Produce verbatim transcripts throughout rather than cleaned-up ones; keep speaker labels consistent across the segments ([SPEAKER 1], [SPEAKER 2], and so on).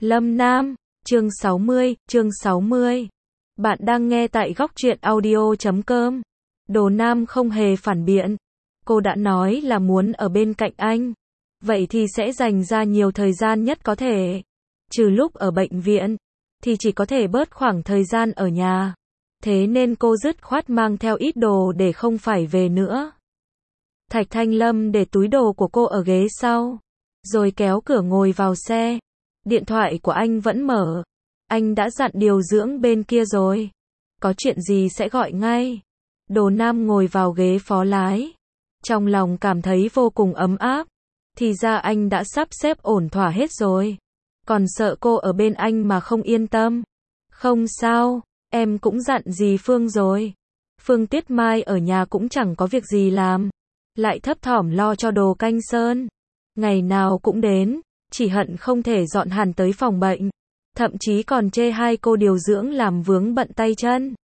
[SPEAKER 1] Lâm Nam, chương sáu mươi, chương sáu mươi. Bạn đang nghe tại góc truyện audio chấm com. Đồ Nam không hề phản biện. Cô đã nói là muốn ở bên cạnh anh. Vậy thì sẽ dành ra nhiều thời gian nhất có thể. Trừ lúc ở bệnh viện, thì chỉ có thể bớt khoảng thời gian ở nhà. Thế nên cô dứt khoát mang theo ít đồ để không phải về nữa. Thạch Thanh Lâm để túi đồ của cô ở ghế sau, rồi kéo cửa ngồi vào xe. Điện thoại của anh vẫn mở. Anh đã dặn điều dưỡng bên kia rồi. Có chuyện gì sẽ gọi ngay. Đồ Nam ngồi vào ghế phó lái. Trong lòng cảm thấy vô cùng ấm áp. Thì ra anh đã sắp xếp ổn thỏa hết rồi. Còn sợ cô ở bên anh mà không yên tâm. Không sao, em cũng dặn dì Phương rồi. Phương Tuyết Mai ở nhà cũng chẳng có việc gì làm. Lại thấp thỏm lo cho Đồ Canh Sơn. Ngày nào cũng đến, chỉ hận không thể dọn hẳn tới phòng bệnh. Thậm chí còn chê hai cô điều dưỡng làm vướng bận tay chân.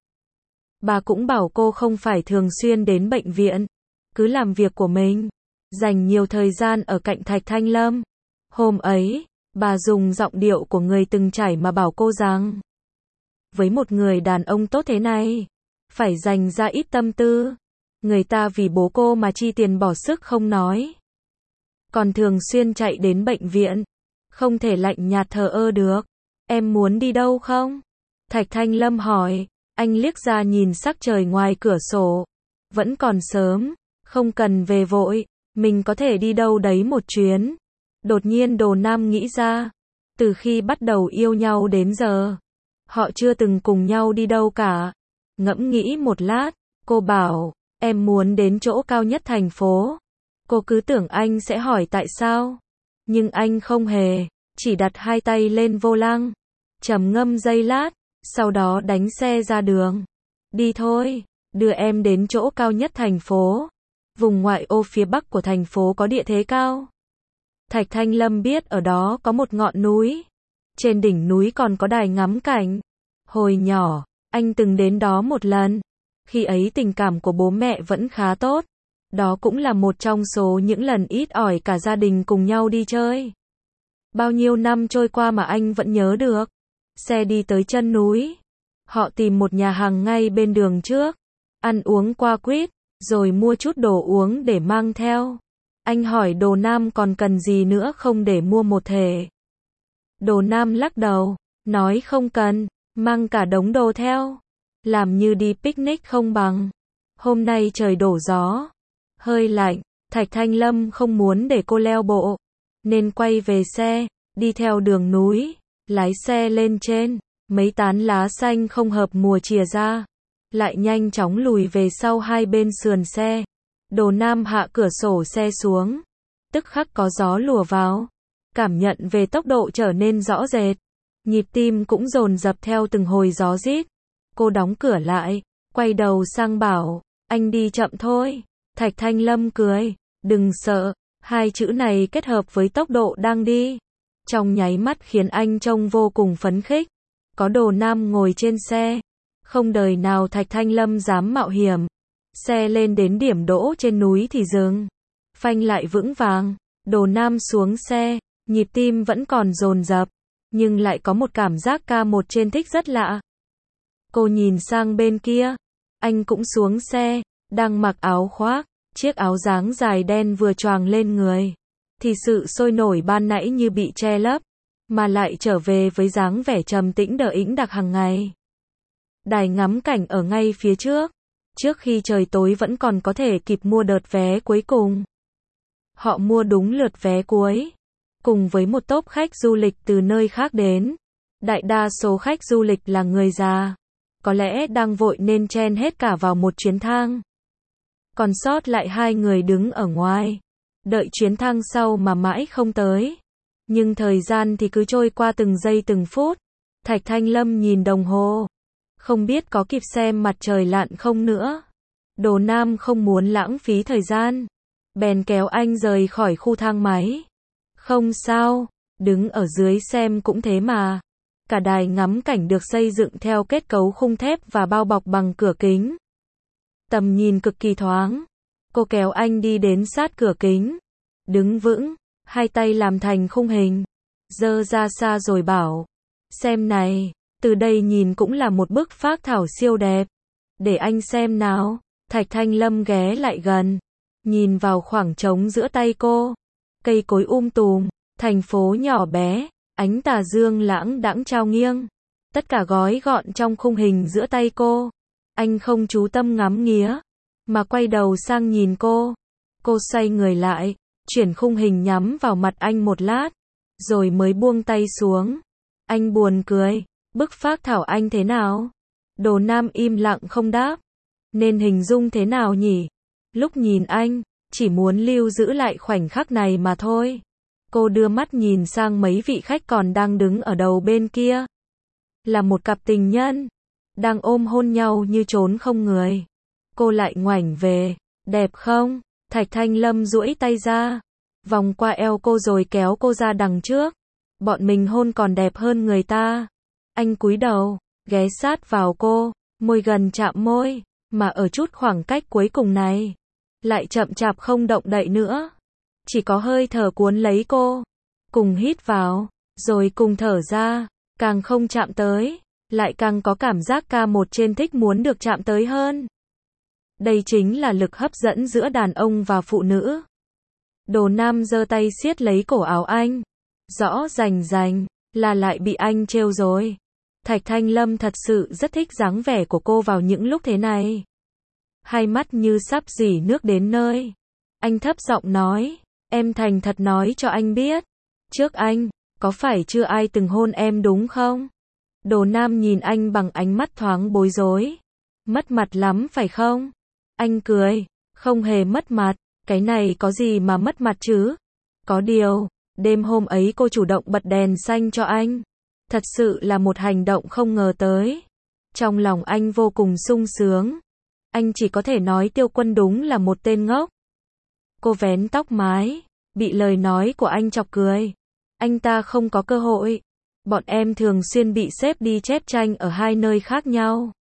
[SPEAKER 1] Bà cũng bảo cô không phải thường xuyên đến bệnh viện, cứ làm việc của mình, dành nhiều thời gian ở cạnh Thạch Thanh Lâm. Hôm ấy, bà dùng giọng điệu của người từng trải mà bảo cô rằng, với một người đàn ông tốt thế này, phải dành ra ít tâm tư. Người ta vì bố cô mà chi tiền bỏ sức không nói, còn thường xuyên chạy đến bệnh viện, không thể lạnh nhạt thờ ơ được. Em muốn đi đâu không? Thạch Thanh Lâm hỏi. Anh liếc ra nhìn sắc trời ngoài cửa sổ. Vẫn còn sớm, không cần về vội, mình có thể đi đâu đấy một chuyến. Đột nhiên Đồ Nam nghĩ ra, từ khi bắt đầu yêu nhau đến giờ, họ chưa từng cùng nhau đi đâu cả. Ngẫm nghĩ một lát, cô bảo, em muốn đến chỗ cao nhất thành phố. Cô cứ tưởng anh sẽ hỏi tại sao, nhưng anh không hề, chỉ đặt hai tay lên vô lăng, trầm ngâm giây lát, sau đó đánh xe ra đường. Đi thôi, đưa em đến chỗ cao nhất thành phố. Vùng ngoại ô phía bắc của thành phố có địa thế cao. Thạch Thanh Lâm biết ở đó có một ngọn núi. Trên đỉnh núi còn có đài ngắm cảnh. Hồi nhỏ, anh từng đến đó một lần. Khi ấy tình cảm của bố mẹ vẫn khá tốt. Đó cũng là một trong số những lần ít ỏi cả gia đình cùng nhau đi chơi. Bao nhiêu năm trôi qua mà anh vẫn nhớ được. Xe đi tới chân núi. Họ tìm một nhà hàng ngay bên đường trước. Ăn uống qua quýt, rồi mua chút đồ uống để mang theo. Anh hỏi Đồ Nam còn cần gì nữa không để mua một thể. Đồ Nam lắc đầu, nói không cần, mang cả đống đồ theo. Làm như đi picnic không bằng. Hôm nay trời đổ gió, hơi lạnh, Thạch Thanh Lâm không muốn để cô leo bộ, nên quay về xe, đi theo đường núi, lái xe lên trên, mấy tán lá xanh không hợp mùa chìa ra, lại nhanh chóng lùi về sau hai bên sườn xe. Đồ Nam hạ cửa sổ xe xuống, tức khắc có gió lùa vào, cảm nhận về tốc độ trở nên rõ rệt, nhịp tim cũng dồn dập theo từng hồi gió rít. Cô đóng cửa lại, quay đầu sang bảo, anh đi chậm thôi. Thạch Thanh Lâm cười, đừng sợ, hai chữ này kết hợp với tốc độ đang đi, trong nháy mắt khiến anh trông vô cùng phấn khích. Có Đồ Nam ngồi trên xe, không đời nào Thạch Thanh Lâm dám mạo hiểm. Xe lên đến điểm đỗ trên núi thì dừng, phanh lại vững vàng. Đồ Nam xuống xe, nhịp tim vẫn còn dồn dập, nhưng lại có một cảm giác ca một trên thích rất lạ. Cô nhìn sang bên kia, anh cũng xuống xe, đang mặc áo khoác, chiếc áo dáng dài đen vừa choàng lên người, thì sự sôi nổi ban nãy như bị che lấp, mà lại trở về với dáng vẻ trầm tĩnh đờ ĩnh đặc hàng ngày. Đài ngắm cảnh ở ngay phía trước, trước khi trời tối vẫn còn có thể kịp mua đợt vé cuối cùng. Họ mua đúng lượt vé cuối, cùng với một tốp khách du lịch từ nơi khác đến. Đại đa số khách du lịch là người già, có lẽ đang vội nên chen hết cả vào một chuyến thang. Còn sót lại hai người đứng ở ngoài, đợi chuyến thang sau mà mãi không tới. Nhưng thời gian thì cứ trôi qua từng giây từng phút. Thạch Thanh Lâm nhìn đồng hồ, không biết có kịp xem mặt trời lặn không nữa. Đồ Nam không muốn lãng phí thời gian, bèn kéo anh rời khỏi khu thang máy. Không sao, đứng ở dưới xem cũng thế mà. Cả đài ngắm cảnh được xây dựng theo kết cấu khung thép và bao bọc bằng cửa kính. Tầm nhìn cực kỳ thoáng. Cô kéo anh đi đến sát cửa kính, đứng vững, hai tay làm thành khung hình, giơ ra xa rồi bảo, xem này, từ đây nhìn cũng là một bức phác thảo siêu đẹp. Để anh xem nào. Thạch Thanh Lâm ghé lại gần, nhìn vào khoảng trống giữa tay cô. Cây cối um tùm, thành phố nhỏ bé, ánh tà dương lãng đãng trao nghiêng. Tất cả gói gọn trong khung hình giữa tay cô. Anh không chú tâm ngắm nghía, mà quay đầu sang nhìn cô. Cô xoay người lại, chuyển khung hình nhắm vào mặt anh một lát, rồi mới buông tay xuống. Anh buồn cười, bức phác thảo anh thế nào? Đồ Nam im lặng không đáp. Nên hình dung thế nào nhỉ? Lúc nhìn anh, chỉ muốn lưu giữ lại khoảnh khắc này mà thôi. Cô đưa mắt nhìn sang mấy vị khách còn đang đứng ở đầu bên kia. Là một cặp tình nhân, đang ôm hôn nhau như trốn không người. Cô lại ngoảnh về, đẹp không? Thạch Thanh Lâm duỗi tay ra, vòng qua eo cô rồi kéo cô ra đằng trước. Bọn mình hôn còn đẹp hơn người ta. Anh cúi đầu, ghé sát vào cô, môi gần chạm môi, mà ở chút khoảng cách cuối cùng này, lại chậm chạp không động đậy nữa. Chỉ có hơi thở cuốn lấy cô, cùng hít vào, rồi cùng thở ra, càng không chạm tới, lại càng có cảm giác ca một trên thích muốn được chạm tới hơn. Đây chính là lực hấp dẫn giữa đàn ông và phụ nữ. Đồ Nam giơ tay siết lấy cổ áo anh, rõ rành rành, là lại bị anh trêu rồi. Thạch Thanh Lâm thật sự rất thích dáng vẻ của cô vào những lúc thế này. Hai mắt như sắp rỉ nước đến nơi. Anh thấp giọng nói, em thành thật nói cho anh biết. Trước anh, có phải chưa ai từng hôn em đúng không? Đồ Nam nhìn anh bằng ánh mắt thoáng bối rối. Mất mặt lắm phải không? Anh cười, không hề mất mặt, cái này có gì mà mất mặt chứ? Có điều, đêm hôm ấy cô chủ động bật đèn xanh cho anh. Thật sự là một hành động không ngờ tới. Trong lòng anh vô cùng sung sướng. Anh chỉ có thể nói Tiêu Quân đúng là một tên ngốc. Cô vén tóc mái, bị lời nói của anh chọc cười. Anh ta không có cơ hội. Bọn em thường xuyên bị xếp đi chép tranh ở hai nơi khác nhau.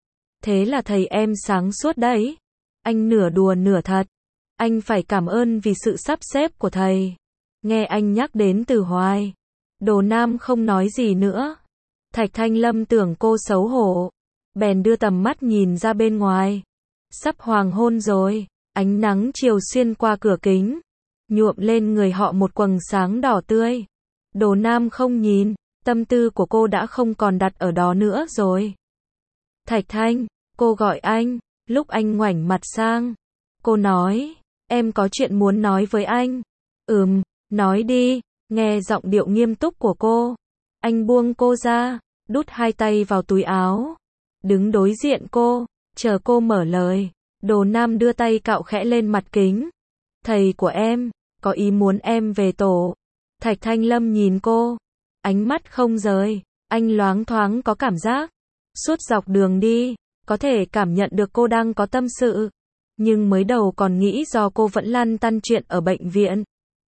[SPEAKER 1] Thế là thầy em sáng suốt đấy. Anh nửa đùa nửa thật. Anh phải cảm ơn vì sự sắp xếp của thầy. Nghe anh nhắc đến từ hoài. Đồ Nam không nói gì nữa. Thạch Thanh Lâm tưởng cô xấu hổ, bèn đưa tầm mắt nhìn ra bên ngoài. Sắp hoàng hôn rồi, ánh nắng chiều xuyên qua cửa kính, nhuộm lên người họ một quầng sáng đỏ tươi. Đồ Nam không nhìn, tâm tư của cô đã không còn đặt ở đó nữa rồi. Thạch Thanh, cô gọi anh, lúc anh ngoảnh mặt sang. Cô nói, em có chuyện muốn nói với anh. Ừm, nói đi. Nghe giọng điệu nghiêm túc của cô, anh buông cô ra, đút hai tay vào túi áo, đứng đối diện cô, chờ cô mở lời. Đồ Nam đưa tay cạo khẽ lên mặt kính. Thầy của em, có ý muốn em về tổ. Thạch Thanh Lâm nhìn cô, ánh mắt không rời, anh loáng thoáng có cảm giác. Suốt dọc đường đi, có thể cảm nhận được cô đang có tâm sự. Nhưng mới đầu còn nghĩ do cô vẫn lăn tăn chuyện ở bệnh viện,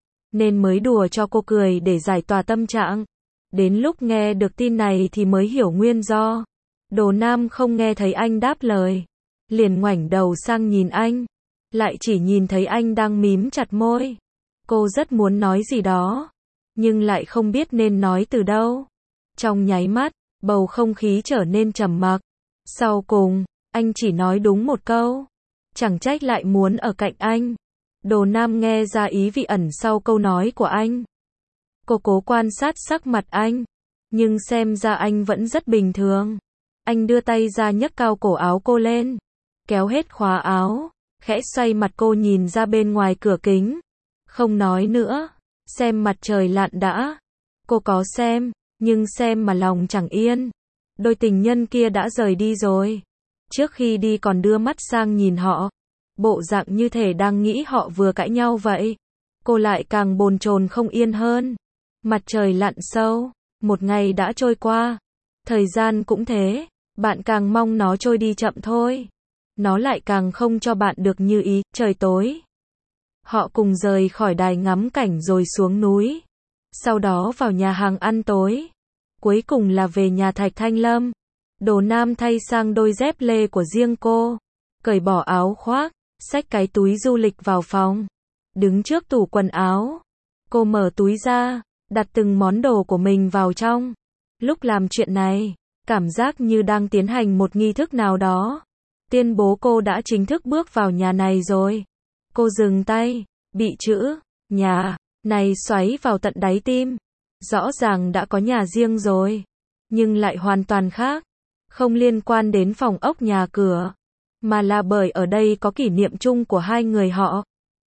[SPEAKER 1] nên mới đùa cho cô cười để giải tỏa tâm trạng. Đến lúc nghe được tin này thì mới hiểu nguyên do. Đồ Nam không nghe thấy anh đáp lời, liền ngoảnh đầu sang nhìn anh, lại chỉ nhìn thấy anh đang mím chặt môi. Cô rất muốn nói gì đó, nhưng lại không biết nên nói từ đâu. Trong nháy mắt, bầu không khí trở nên trầm mặc. Sau cùng, anh chỉ nói đúng một câu, chẳng trách lại muốn ở cạnh anh. Đồ Nam nghe ra ý vị ẩn sau câu nói của anh. Cô cố quan sát sắc mặt anh, nhưng xem ra anh vẫn rất bình thường. Anh đưa tay ra nhấc cao cổ áo cô lên, kéo hết khóa áo, khẽ xoay mặt cô nhìn ra bên ngoài cửa kính. Không nói nữa, xem mặt trời lặn đã. Cô có xem, nhưng xem mà lòng chẳng yên. Đôi tình nhân kia đã rời đi rồi. Trước khi đi còn đưa mắt sang nhìn họ, bộ dạng như thể đang nghĩ họ vừa cãi nhau vậy. Cô lại càng bồn chồn không yên hơn. Mặt trời lặn sâu, một ngày đã trôi qua. Thời gian cũng thế, bạn càng mong nó trôi đi chậm thôi, nó lại càng không cho bạn được như ý. Trời tối, họ cùng rời khỏi đài ngắm cảnh rồi xuống núi, sau đó vào nhà hàng ăn tối, cuối cùng là về nhà Thạch Thanh Lâm. Đồ Nam thay sang đôi dép lê của riêng cô, cởi bỏ áo khoác, xách cái túi du lịch vào phòng, đứng trước tủ quần áo. Cô mở túi ra, đặt từng món đồ của mình vào trong. Lúc làm chuyện này, cảm giác như đang tiến hành một nghi thức nào đó. Tuyên bố cô đã chính thức bước vào nhà này rồi. Cô dừng tay, bị chữ nhà này xoáy vào tận đáy tim. Rõ ràng đã có nhà riêng rồi, nhưng lại hoàn toàn khác. Không liên quan đến phòng ốc nhà cửa, mà là bởi ở đây có kỷ niệm chung của hai người họ.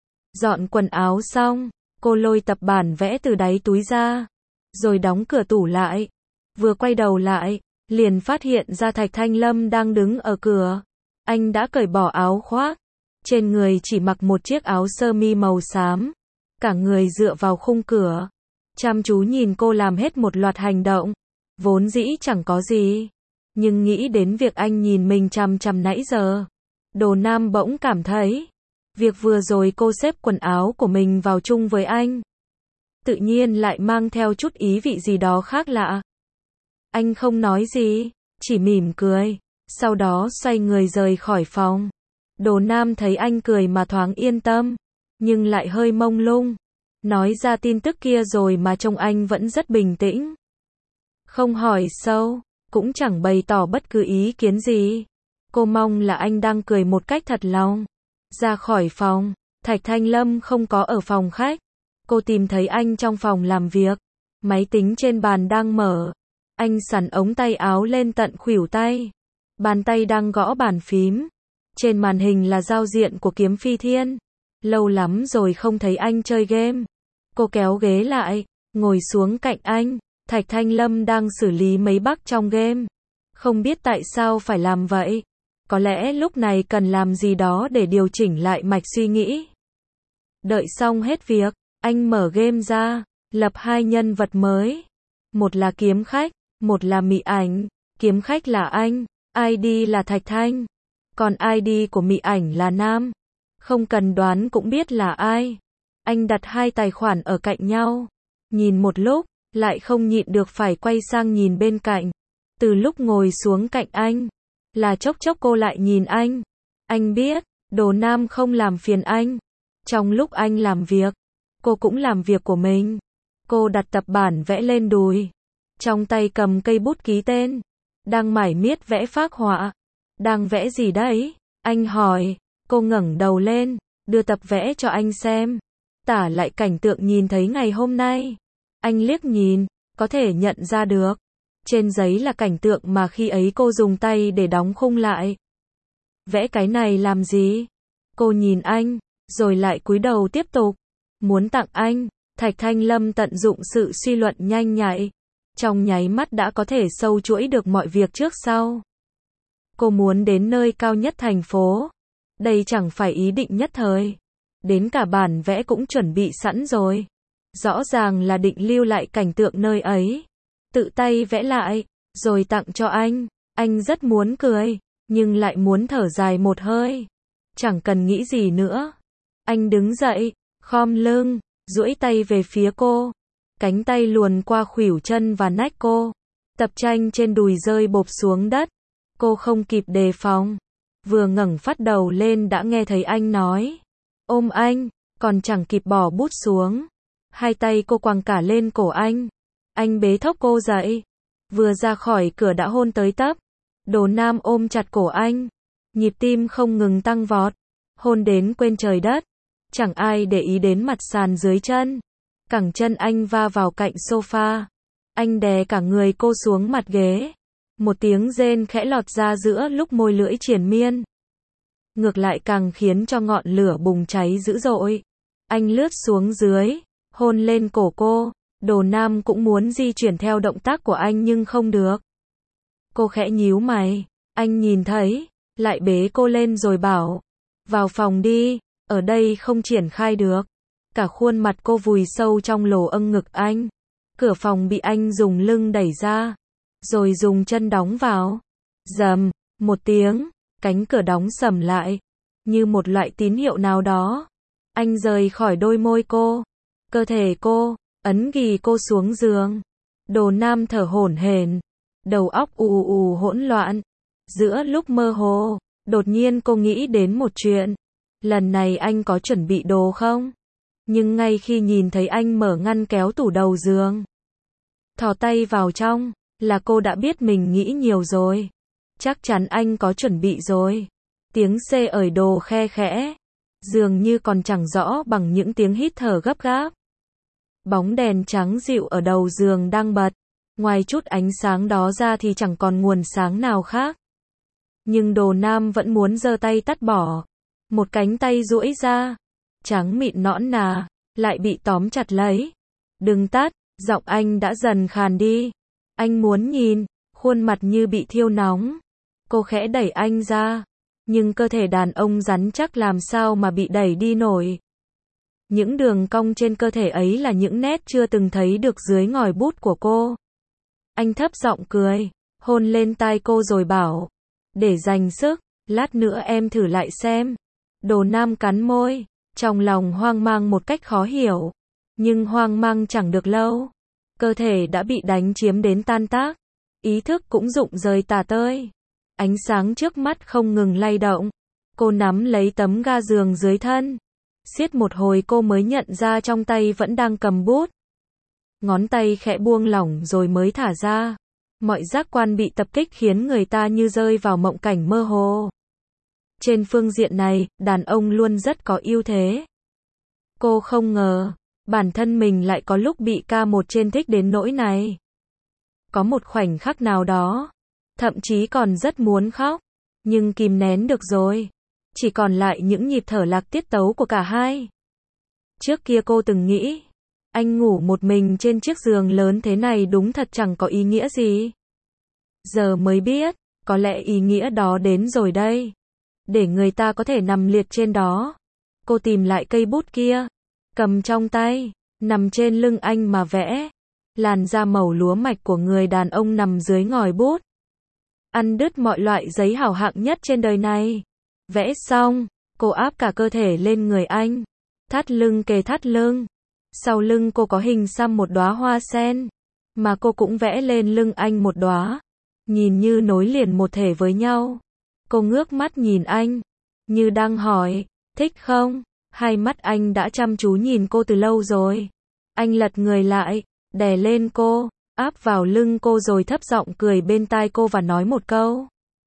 [SPEAKER 1] Dọn quần áo xong, cô lôi tập bản vẽ từ đáy túi ra, rồi đóng cửa tủ lại. Vừa quay đầu lại, liền phát hiện ra Thạch Thanh Lâm đang đứng ở cửa. Anh đã cởi bỏ áo khoác, trên người chỉ mặc một chiếc áo sơ mi màu xám, cả người dựa vào khung cửa, chăm chú nhìn cô làm hết một loạt hành động. Vốn dĩ chẳng có gì, nhưng nghĩ đến việc anh nhìn mình chằm chằm nãy giờ, Đồ Nam bỗng cảm thấy, việc vừa rồi cô xếp quần áo của mình vào chung với anh, tự nhiên lại mang theo chút ý vị gì đó khác lạ. Anh không nói gì, chỉ mỉm cười, sau đó xoay người rời khỏi phòng. Đồ Nam thấy anh cười mà thoáng yên tâm, nhưng lại hơi mông lung. Nói ra tin tức kia rồi mà trông anh vẫn rất bình tĩnh. Không hỏi sâu, cũng chẳng bày tỏ bất cứ ý kiến gì. Cô mong là anh đang cười một cách thật lòng. Ra khỏi phòng, Thạch Thanh Lâm không có ở phòng khách. Cô tìm thấy anh trong phòng làm việc. Máy tính trên bàn đang mở. Anh xắn ống tay áo lên tận khuỷu tay. Bàn tay đang gõ bàn phím. Trên màn hình là giao diện của Kiếm Phi Thiên. Lâu lắm rồi không thấy anh chơi game. Cô kéo ghế lại, ngồi xuống cạnh anh. Thạch Thanh Lâm đang xử lý mấy bug trong game. Không biết tại sao phải làm vậy. Có lẽ lúc này cần làm gì đó để điều chỉnh lại mạch suy nghĩ. Đợi xong hết việc, anh mở game ra, lập hai nhân vật mới. Một là kiếm khách, một là Mị Ảnh. Kiếm khách là anh, i đê là Thạch Thanh. Còn i đê của Mị Ảnh là Nam. Không cần đoán cũng biết là ai. Anh đặt hai tài khoản ở cạnh nhau. Nhìn một lúc, lại không nhịn được phải quay sang nhìn bên cạnh. Từ lúc ngồi xuống cạnh anh, là chốc chốc cô lại nhìn anh. Anh biết, Đồ Nam không làm phiền anh. Trong lúc anh làm việc, cô cũng làm việc của mình. Cô đặt tập bản vẽ lên đùi. Trong tay cầm cây bút ký tên. Đang mải miết vẽ phác họa. Đang vẽ gì đấy? Anh hỏi. Cô ngẩng đầu lên, đưa tập vẽ cho anh xem. Tả lại cảnh tượng nhìn thấy ngày hôm nay. Anh liếc nhìn, có thể nhận ra được. Trên giấy là cảnh tượng mà khi ấy cô dùng tay để đóng khung lại. Vẽ cái này làm gì? Cô nhìn anh, rồi lại cúi đầu tiếp tục. Muốn tặng anh. Thạch Thanh Lâm tận dụng sự suy luận nhanh nhạy. Trong nháy mắt đã có thể sâu chuỗi được mọi việc trước sau. Cô muốn đến nơi cao nhất thành phố. Đây chẳng phải ý định nhất thời. Đến cả bản vẽ cũng chuẩn bị sẵn rồi. Rõ ràng là định lưu lại cảnh tượng nơi ấy. Tự tay vẽ lại, rồi tặng cho anh. Anh rất muốn cười, nhưng lại muốn thở dài một hơi. Chẳng cần nghĩ gì nữa. Anh đứng dậy, khom lưng, duỗi tay về phía cô. Cánh tay luồn qua khuỷu chân và nách cô. Tập tranh trên đùi rơi bộp xuống đất. Cô không kịp đề phòng. Vừa ngẩng phát đầu lên đã nghe thấy anh nói. Ôm anh, còn chẳng kịp bỏ bút xuống. Hai tay cô quàng cả lên cổ anh. Anh bế thốc cô dậy. Vừa ra khỏi cửa đã hôn tới tấp. Đồ Nam ôm chặt cổ anh. Nhịp tim không ngừng tăng vọt. Hôn đến quên trời đất. Chẳng ai để ý đến mặt sàn dưới chân. Cẳng chân anh va vào cạnh sofa. Anh đè cả người cô xuống mặt ghế. Một tiếng rên khẽ lọt ra giữa lúc môi lưỡi triền miên. Ngược lại càng khiến cho ngọn lửa bùng cháy dữ dội. Anh lướt xuống dưới, hôn lên cổ cô. Đồ Nam cũng muốn di chuyển theo động tác của anh nhưng không được. Cô khẽ nhíu mày. Anh nhìn thấy, lại bế cô lên rồi bảo. Vào phòng đi, ở đây không triển khai được. Cả khuôn mặt cô vùi sâu trong lỗ âng ngực anh. Cửa phòng bị anh dùng lưng đẩy ra, rồi dùng chân đóng vào. Rầm, một tiếng, cánh cửa đóng sầm lại, như một loại tín hiệu nào đó. Anh rời khỏi đôi môi cô, cơ thể cô, ấn ghì cô xuống giường. Đồ Nam thở hổn hển, đầu óc ù ù hỗn loạn. Giữa lúc mơ hồ, đột nhiên cô nghĩ đến một chuyện. Lần này anh có chuẩn bị đồ không? Nhưng ngay khi nhìn thấy anh mở ngăn kéo tủ đầu giường, thò tay vào trong, là cô đã biết mình nghĩ nhiều rồi. Chắc chắn anh có chuẩn bị rồi. Tiếng xe ởi đồ khe khẽ, dường như còn chẳng rõ bằng những tiếng hít thở gấp gáp. Bóng đèn trắng dịu ở đầu giường đang bật, ngoài chút ánh sáng đó ra thì chẳng còn nguồn sáng nào khác. Nhưng Đồ Nam vẫn muốn giơ tay tắt bỏ. Một cánh tay duỗi ra, trắng mịn nõn nà, lại bị tóm chặt lấy. Đừng tắt, giọng anh đã dần khàn đi. Anh muốn nhìn, khuôn mặt như bị thiêu nóng. Cô khẽ đẩy anh ra, nhưng cơ thể đàn ông rắn chắc làm sao mà bị đẩy đi nổi. Những đường cong trên cơ thể ấy là những nét chưa từng thấy được dưới ngòi bút của cô. Anh thấp giọng cười, hôn lên tai cô rồi bảo, để dành sức, lát nữa em thử lại xem. Đồ Nam cắn môi, trong lòng hoang mang một cách khó hiểu. Nhưng hoang mang chẳng được lâu. Cơ thể đã bị đánh chiếm đến tan tác. Ý thức cũng rụng rời tả tơi. Ánh sáng trước mắt không ngừng lay động. Cô nắm lấy tấm ga giường dưới thân. Siết một hồi cô mới nhận ra trong tay vẫn đang cầm bút. Ngón tay khẽ buông lỏng rồi mới thả ra. Mọi giác quan bị tập kích khiến người ta như rơi vào mộng cảnh mơ hồ. Trên phương diện này, đàn ông luôn rất có ưu thế. Cô không ngờ, bản thân mình lại có lúc bị ca một trên thích đến nỗi này. Có một khoảnh khắc nào đó, thậm chí còn rất muốn khóc, nhưng kìm nén được rồi. Chỉ còn lại những nhịp thở lạc tiết tấu của cả hai. Trước kia cô từng nghĩ, anh ngủ một mình trên chiếc giường lớn thế này đúng thật chẳng có ý nghĩa gì. Giờ mới biết, có lẽ ý nghĩa đó đến rồi đây. Để người ta có thể nằm liệt trên đó. Cô tìm lại cây bút kia, cầm trong tay, nằm trên lưng anh mà vẽ. Làn da màu lúa mạch của người đàn ông nằm dưới ngòi bút. Ăn đứt mọi loại giấy hảo hạng nhất trên đời này. Vẽ xong, cô áp cả cơ thể lên người anh. Thắt lưng kề thắt lưng. Sau lưng cô có hình xăm một đóa hoa sen, mà cô cũng vẽ lên lưng anh một đóa, nhìn như nối liền một thể với nhau. Cô ngước mắt nhìn anh, như đang hỏi, thích không? Hai mắt anh đã chăm chú nhìn cô từ lâu rồi. Anh lật người lại, đè lên cô, áp vào lưng cô rồi thấp giọng cười bên tai cô và nói một câu.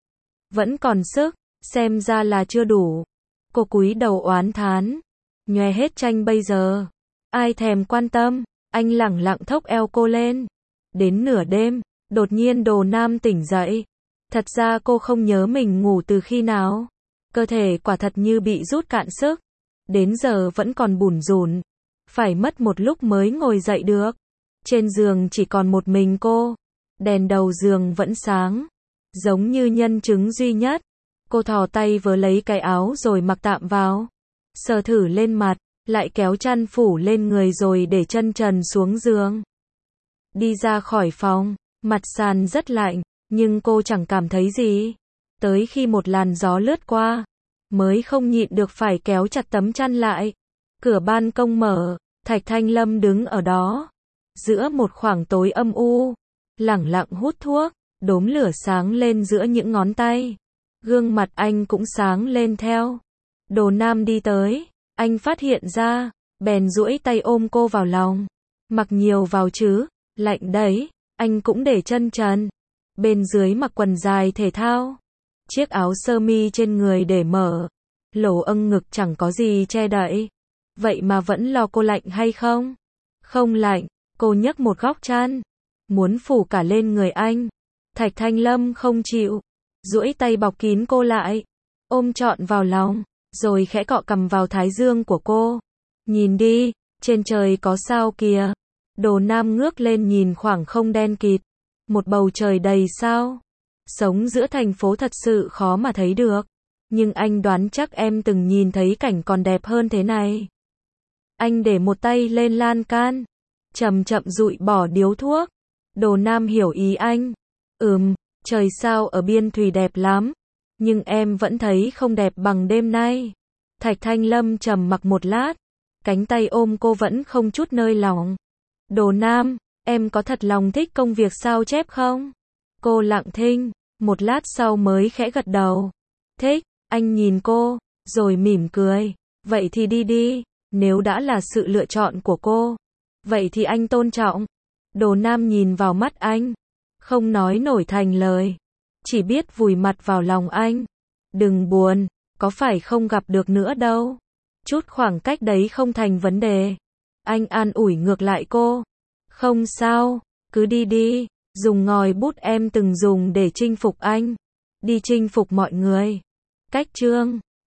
[SPEAKER 1] Vẫn còn sức, xem ra là chưa đủ. Cô cúi đầu oán thán, nhòe hết tranh bây giờ. Ai thèm quan tâm, anh lẳng lặng thốc eo cô lên. Đến nửa đêm, đột nhiên Đồ Nam tỉnh dậy. Thật ra cô không nhớ mình ngủ từ khi nào. Cơ thể quả thật như bị rút cạn sức. Đến giờ vẫn còn bủn rủn. Phải mất một lúc mới ngồi dậy được. Trên giường chỉ còn một mình cô. Đèn đầu giường vẫn sáng. Giống như nhân chứng duy nhất. Cô thò tay vớ lấy cái áo rồi mặc tạm vào. Sờ thử lên mặt. Lại kéo chăn phủ lên người rồi để chân trần xuống giường. Đi ra khỏi phòng, mặt sàn rất lạnh, nhưng cô chẳng cảm thấy gì. Tới khi một làn gió lướt qua, mới không nhịn được phải kéo chặt tấm chăn lại. Cửa ban công mở, Thạch Thanh Lâm đứng ở đó. Giữa một khoảng tối âm u, lẳng lặng hút thuốc, đốm lửa sáng lên giữa những ngón tay. Gương mặt anh cũng sáng lên theo. Đồ Nam đi tới. Anh phát hiện ra, bèn duỗi tay ôm cô vào lòng. Mặc nhiều vào chứ, lạnh đấy. Anh cũng để chân trần. Bên dưới mặc quần dài thể thao. Chiếc áo sơ mi trên người để mở. Lỗ âng ngực chẳng có gì che đậy. Vậy mà vẫn lo cô lạnh hay không? Không lạnh, cô nhấc một góc chăn. Muốn phủ cả lên người anh. Thạch Thanh Lâm không chịu. Duỗi tay bọc kín cô lại. Ôm trọn vào lòng. Rồi khẽ cọ cằm vào thái dương của cô. Nhìn đi, trên trời có sao kìa. Đồ Nam ngước lên nhìn khoảng không đen kịt. Một bầu trời đầy sao. Sống giữa thành phố thật sự khó mà thấy được. Nhưng anh đoán chắc em từng nhìn thấy cảnh còn đẹp hơn thế này. Anh để một tay lên lan can. Chậm chậm dụi bỏ điếu thuốc. Đồ Nam hiểu ý anh. Ừm, trời sao ở Biên Thùy đẹp lắm. Nhưng em vẫn thấy không đẹp bằng đêm nay. Thạch Thanh Lâm trầm mặc một lát. Cánh tay ôm cô vẫn không chút nơi lòng. Đồ Nam, em có thật lòng thích công việc sao chép không? Cô lặng thinh, một lát sau mới khẽ gật đầu. Thích, anh nhìn cô, rồi mỉm cười. Vậy thì đi đi. Nếu đã là sự lựa chọn của cô, vậy thì anh tôn trọng. Đồ Nam nhìn vào mắt anh, không nói nổi thành lời, chỉ biết vùi mặt vào lòng anh. Đừng buồn, có phải không gặp được nữa đâu. Chút khoảng cách đấy không thành vấn đề. Anh an ủi ngược lại cô. Không sao, cứ đi đi, dùng ngòi bút em từng dùng để chinh phục anh. Đi chinh phục mọi người. Cách chương